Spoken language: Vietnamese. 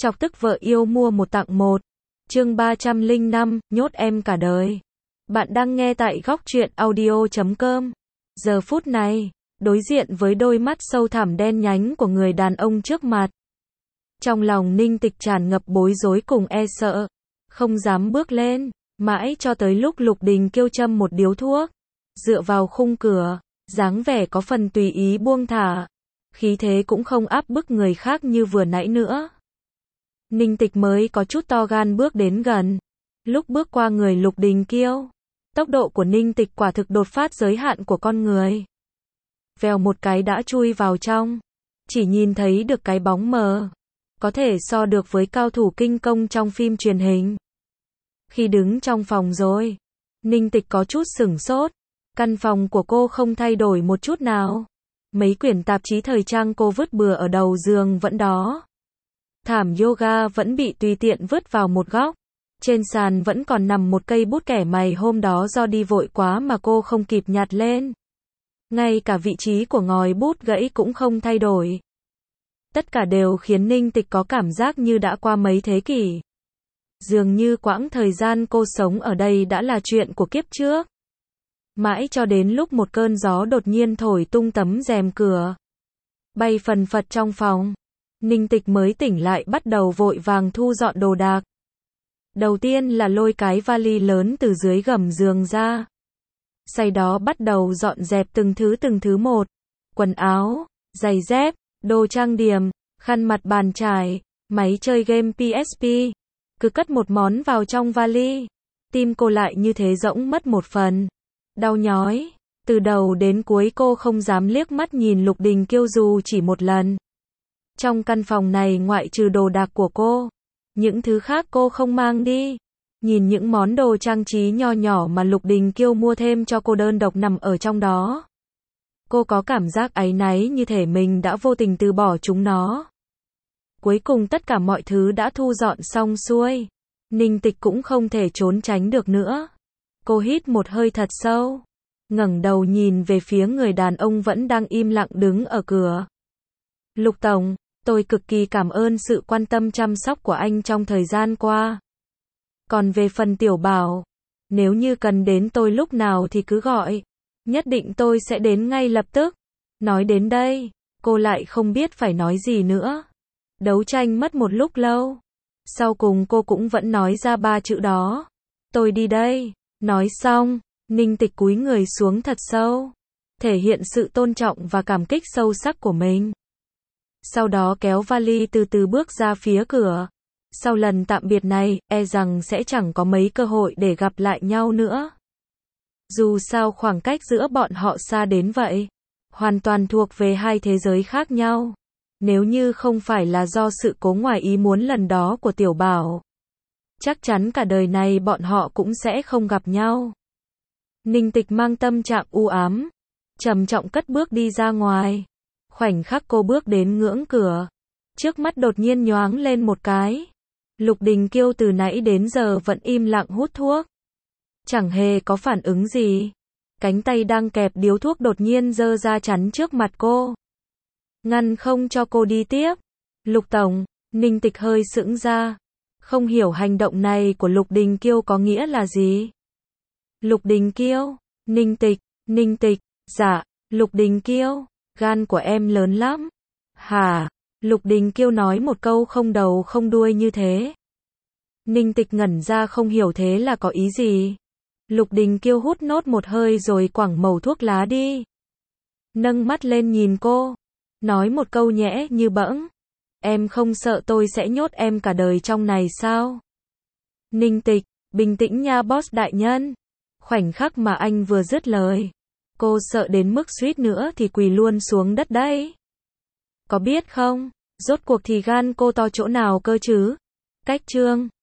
Chọc tức vợ yêu mua một tặng một. Chương 305, nhốt em cả đời. Bạn đang nghe tại góc truyện audio.com. Giờ phút này, đối diện với đôi mắt sâu thẳm đen nhánh của người đàn ông trước mặt. Trong lòng Ninh Tịch tràn ngập bối rối cùng e sợ, không dám bước lên, mãi cho tới lúc Lục Đình Kiêu châm một điếu thuốc, dựa vào khung cửa, dáng vẻ có phần tùy ý buông thả, khí thế cũng không áp bức người khác như vừa nãy nữa. Ninh Tịch mới có chút to gan bước đến gần. Lúc bước qua người Lục Đình Kiêu, tốc độ của Ninh Tịch quả thực đột phát giới hạn của con người. Vèo một cái đã chui vào trong, chỉ nhìn thấy được cái bóng mờ, có thể so được với cao thủ kinh công trong phim truyền hình. Khi đứng trong phòng rồi, Ninh Tịch có chút sửng sốt. Căn phòng của cô không thay đổi một chút nào. Mấy quyển tạp chí thời trang cô vứt bừa ở đầu giường vẫn đó. Thảm yoga vẫn bị tùy tiện vứt vào một góc. Trên sàn vẫn còn nằm một cây bút kẻ mày hôm đó do đi vội quá mà cô không kịp nhặt lên. Ngay cả vị trí của ngòi bút gãy cũng không thay đổi. Tất cả đều khiến Ninh Tịch có cảm giác như đã qua mấy thế kỷ. Dường như quãng thời gian cô sống ở đây đã là chuyện của kiếp trước. Mãi cho đến lúc một cơn gió đột nhiên thổi tung tấm rèm cửa, bay phần phật trong phòng, Ninh Tịch mới tỉnh lại bắt đầu vội vàng thu dọn đồ đạc. Đầu tiên là lôi cái vali lớn từ dưới gầm giường ra. Sau đó bắt đầu dọn dẹp từng thứ một. Quần áo, giày dép, đồ trang điểm, khăn mặt bàn chải, máy chơi game PSP. Cứ cất một món vào trong vali. Tim cô lại như thế rỗng mất một phần. Đau nhói. Từ đầu đến cuối cô không dám liếc mắt nhìn Lục Đình Kiêu dù chỉ một lần. Trong căn phòng này ngoại trừ đồ đạc của cô, những thứ khác cô không mang đi. Nhìn những món đồ trang trí nho nhỏ mà Lục Đình Kiêu mua thêm cho cô đơn độc nằm ở trong đó. Cô có cảm giác áy náy như thể mình đã vô tình từ bỏ chúng nó. Cuối cùng tất cả mọi thứ đã thu dọn xong xuôi. Ninh Tịch cũng không thể trốn tránh được nữa. Cô hít một hơi thật sâu, ngẩng đầu nhìn về phía người đàn ông vẫn đang im lặng đứng ở cửa. Lục Tổng, tôi cực kỳ cảm ơn sự quan tâm chăm sóc của anh trong thời gian qua. Còn về phần Tiểu Bảo, nếu như cần đến tôi lúc nào thì cứ gọi. Nhất định tôi sẽ đến ngay lập tức. Nói đến đây, cô lại không biết phải nói gì nữa. Đấu tranh mất một lúc lâu. Sau cùng cô cũng vẫn nói ra 3 chữ đó. Tôi đi đây. Nói xong, Ninh Tịch cúi người xuống thật sâu, thể hiện sự tôn trọng và cảm kích sâu sắc của mình. Sau đó kéo vali từ từ bước ra phía cửa. Sau lần tạm biệt này, e rằng sẽ chẳng có mấy cơ hội để gặp lại nhau nữa. Dù sao khoảng cách giữa bọn họ xa đến vậy, hoàn toàn thuộc về hai thế giới khác nhau. Nếu như không phải là do sự cố ngoài ý muốn lần đó của Tiểu Bảo, chắc chắn cả đời này bọn họ cũng sẽ không gặp nhau. Ninh Tịch mang tâm trạng u ám, trầm trọng cất bước đi ra ngoài. Khoảnh khắc cô bước đến ngưỡng cửa, trước mắt đột nhiên nhoáng lên một cái. Lục Đình Kiêu từ nãy đến giờ vẫn im lặng hút thuốc, chẳng hề có phản ứng gì. Cánh tay đang kẹp điếu thuốc đột nhiên giơ ra chắn trước mặt cô, ngăn không cho cô đi tiếp. Lục Tổng, Ninh Tịch hơi sững ra, không hiểu hành động này của Lục Đình Kiêu có nghĩa là gì. Lục Đình Kiêu, Ninh Tịch, dạ, Lục Đình Kiêu, gan của em lớn lắm. Hả? Lục Đình Kiêu nói một câu không đầu không đuôi như thế. Ninh Tịch ngẩn ra không hiểu thế là có ý gì. Lục Đình Kiêu hút nốt một hơi rồi quẳng mẩu thuốc lá đi. Nâng mắt lên nhìn cô, nói một câu nhẽ như bẫng. Em không sợ tôi sẽ nhốt em cả đời trong này sao? Ninh Tịch, bình tĩnh nha boss đại nhân. Khoảnh khắc mà anh vừa dứt lời, cô sợ đến mức suýt nữa thì quỳ luôn xuống đất đấy. Có biết không, rốt cuộc thì gan cô to chỗ nào cơ chứ? Cách chương